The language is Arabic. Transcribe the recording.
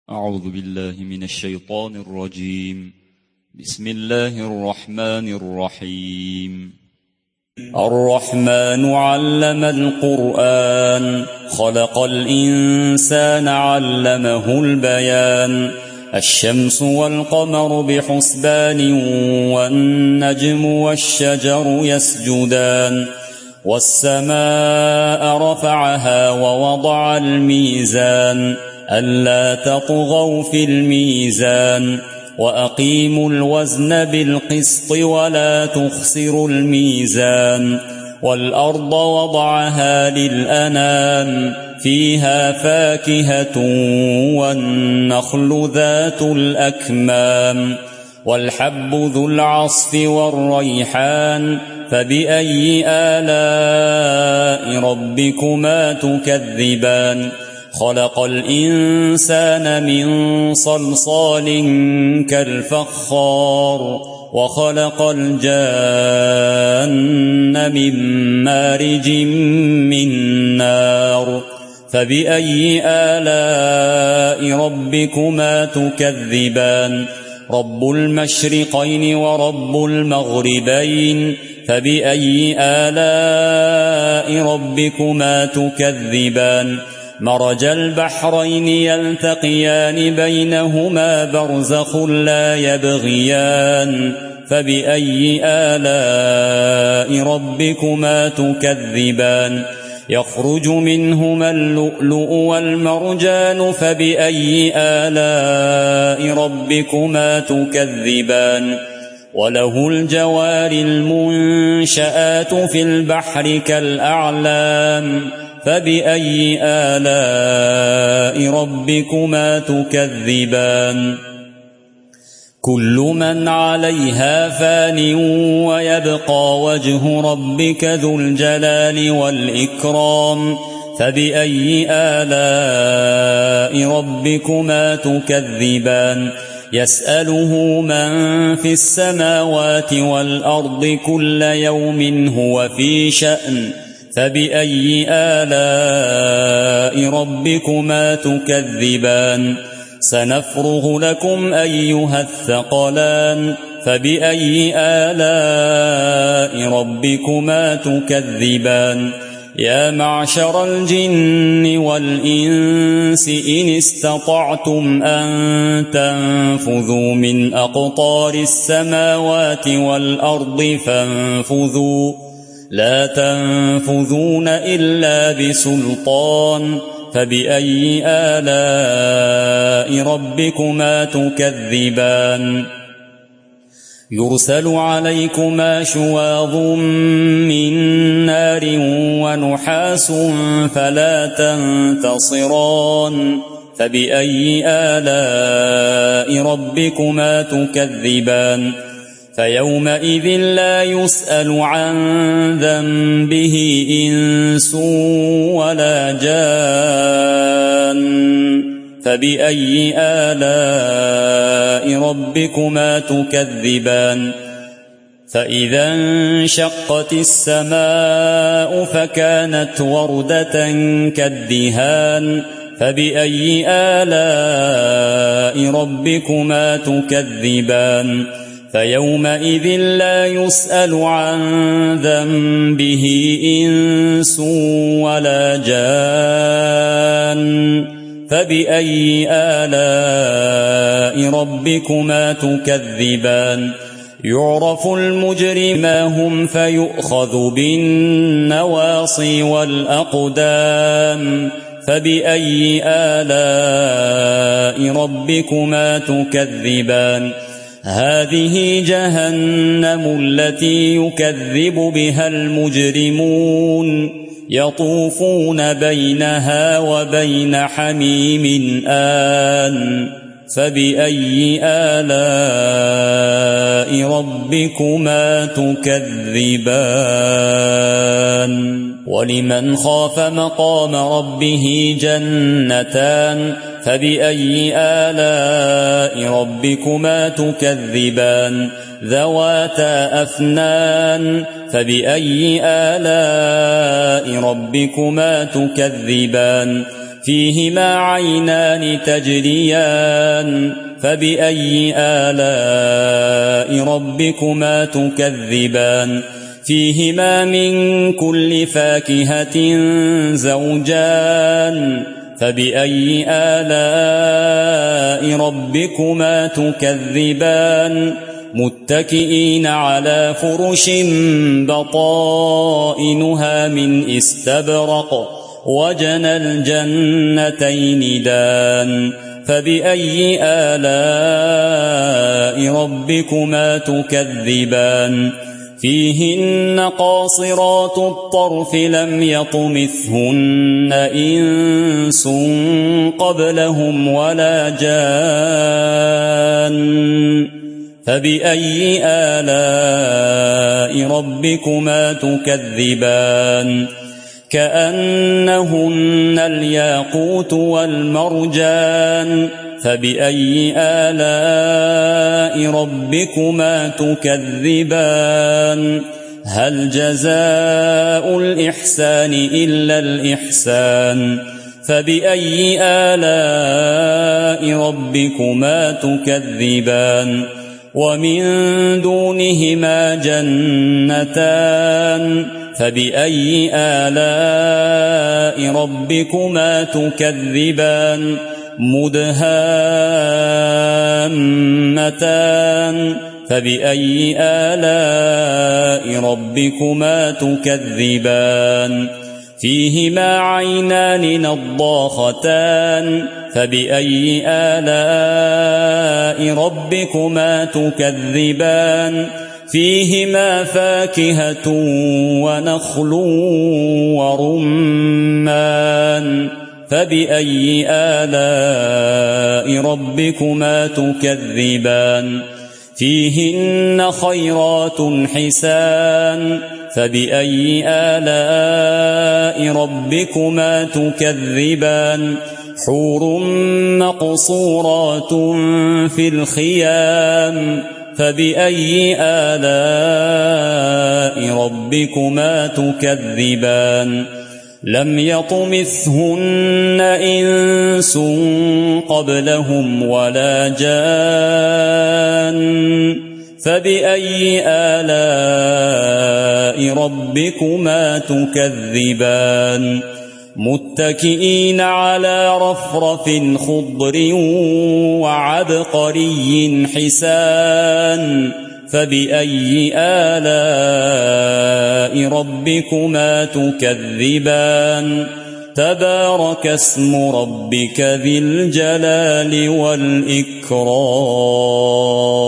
أعوذ بالله من الشيطان الرجيم. بسم الله الرحمن الرحيم. الرحمن علم القرآن، خلق الإنسان علمه البيان. الشمس والقمر بحسبان، والنجم والشجر يسجدان. والسماء رفعها ووضع الميزان، ألا تطغوا في الميزان. وأقيموا الوزن بالقسط ولا تخسروا الميزان. والأرض وضعها للأنام، فيها فاكهة والنخل ذات الأكمام. والحب ذو العصف والريحان، فبأي آلاء ربكما تكذبان. خلق الإنسان من صلصال كالفخار، وخلق الجان من مارج من نار. فبأي آلاء ربكما تكذبان. رب المشرقين ورب المغربين، فبأي آلاء ربكما تكذبان. مرج البحرين يلتقيان، بينهما برزخ لا يبغيان. فبأي آلاء ربكما تكذبان. يخرج منهما اللؤلؤ والمرجان، فبأي آلاء ربكما تكذبان. وله الجوار المنشآت في البحر كالأعلام، فبأي آلاء ربكما تكذبان. كل من عليها فان، ويبقى وجه ربك ذو الجلال والإكرام. فبأي آلاء ربكما تكذبان. يسأله من في السماوات والأرض، كل يوم هو في شأن. فبأي آلاء ربكما تكذبان. سنفرغ لكم أيها الثقلان، فبأي آلاء ربكما تكذبان. يا معشر الجن والإنس، إن استطعتم أن تنفذوا من أقطار السماوات والأرض فانفذوا، لا تنفذون إلا بسلطان. فبأي آلاء ربكما تكذبان. يرسل عليكما شواظ من نار ونحاس، فلا تنتصران. فبأي آلاء ربكما تكذبان. فيومئذ لا يسأل عن ذنبه إنس ولا جان. فبأي آلاء ربكما تكذبان. فإذا انشقت السماء فكانت وردة كالدهان. فبأي آلاء ربكما تكذبان. فيومئذ لا يسأل عن ذنبه إنس ولا جان. فبأي آلاء ربكما تكذبان. يعرف المجرم ما هم، فيؤخذ بالنواصي والأقدام. فبأي آلاء ربكما تكذبان. هذه جهنم التي يكذب بها المجرمون، يطوفون بينها وبين حميم آن. فبأي آلاء ربكما تكذبان. ولمن خاف مقام ربه جنتان، فبأي آلاء ربكما تكذبان. ذواتا أفنان، فبأي آلاء ربكما تكذبان. فيهما عينان تجريان فبأي آلاء ربكما تكذبان فيهما من كل فاكهة زوجان فبأي آلاء ربكما تكذبان متكئين على فرش بطائنها من استبرق وجنى الجنتين دان فبأي آلاء ربكما تكذبان فيهن قاصرات الطرف لم يطمثهن إنس قبلهم ولا جان فبأي آلاء ربكما تكذبان كأنهن الياقوت والمرجان فبأي آلاء ربكما تكذبان هل جزاء الإحسان إلا الإحسان فبأي آلاء ربكما تكذبان ومن دونهما جنتان فبأي آلاء ربكما تكذبان مدهامتان فبأي آلاء ربكما تكذبان فيهما عينان نضاختان فبأي آلاء ربكما تكذبان فيهما فاكهة ونخل ورمان فبأي آلاء ربكما تكذبان فيهن خيرات حسان فبأي آلاء ربكما تكذبان حور مقصورات في الخيام فبأي آلاء ربكما تكذبان لم يطمثهن إنس قبلهم ولا جان فبأي آلاء ربكما تكذبان متكئين على رفرف خضر وعبقري حسان فبأي آلاء ربكما تكذبان تبارك اسم ربك ذي الجلال والإكرام.